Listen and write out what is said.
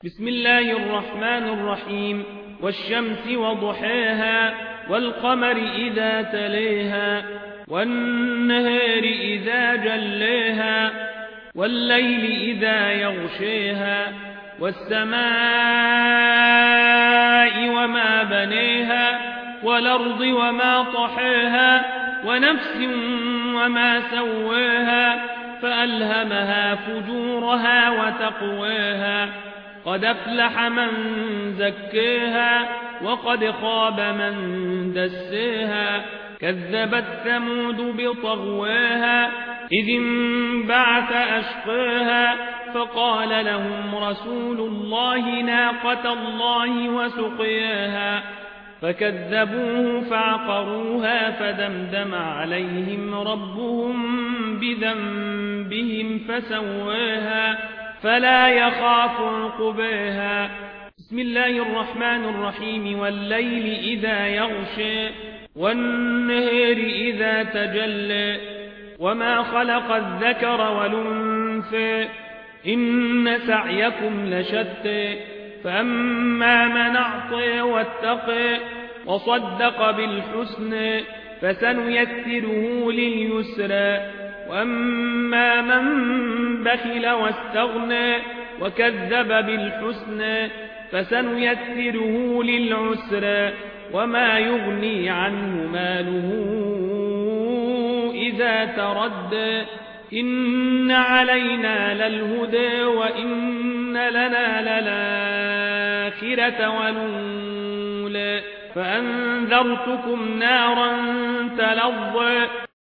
بسم الله الرحمن الرحيم. والشمس وضحاها والقمر إذا تليها والنهار إذا جليها والليل إذا يغشيها والسماء وما بنيها والأرض وما طحاها ونفس وما سواها فألهمها فجورها وتقواها قد أفلح من زكاها وقد خاب من دساها كذبت ثمود بطغواها إذ انبعث أشقاها فقال لهم رسول الله ناقة الله وسقياها فكذبوه فعقروها فدمدم عليهم ربهم بذنبهم فسواها فلا يخاف عقباها. بسم الله الرحمن الرحيم. والليل إذا يغشى والنهار إذا تجلى وما خلق الذكر والأنثى إن سعيكم لشتى فأما من أعطى واتقى وصدق بالحسنى فسنيسره لليسرى وأما من بخل واستغنى وكذب بالحسنى فسنيسره للعسرى وما يغني عنه ماله إذا تردى إن علينا للهدى وإن لنا للآخرة والأولى فأنذرتكم نارا تلظى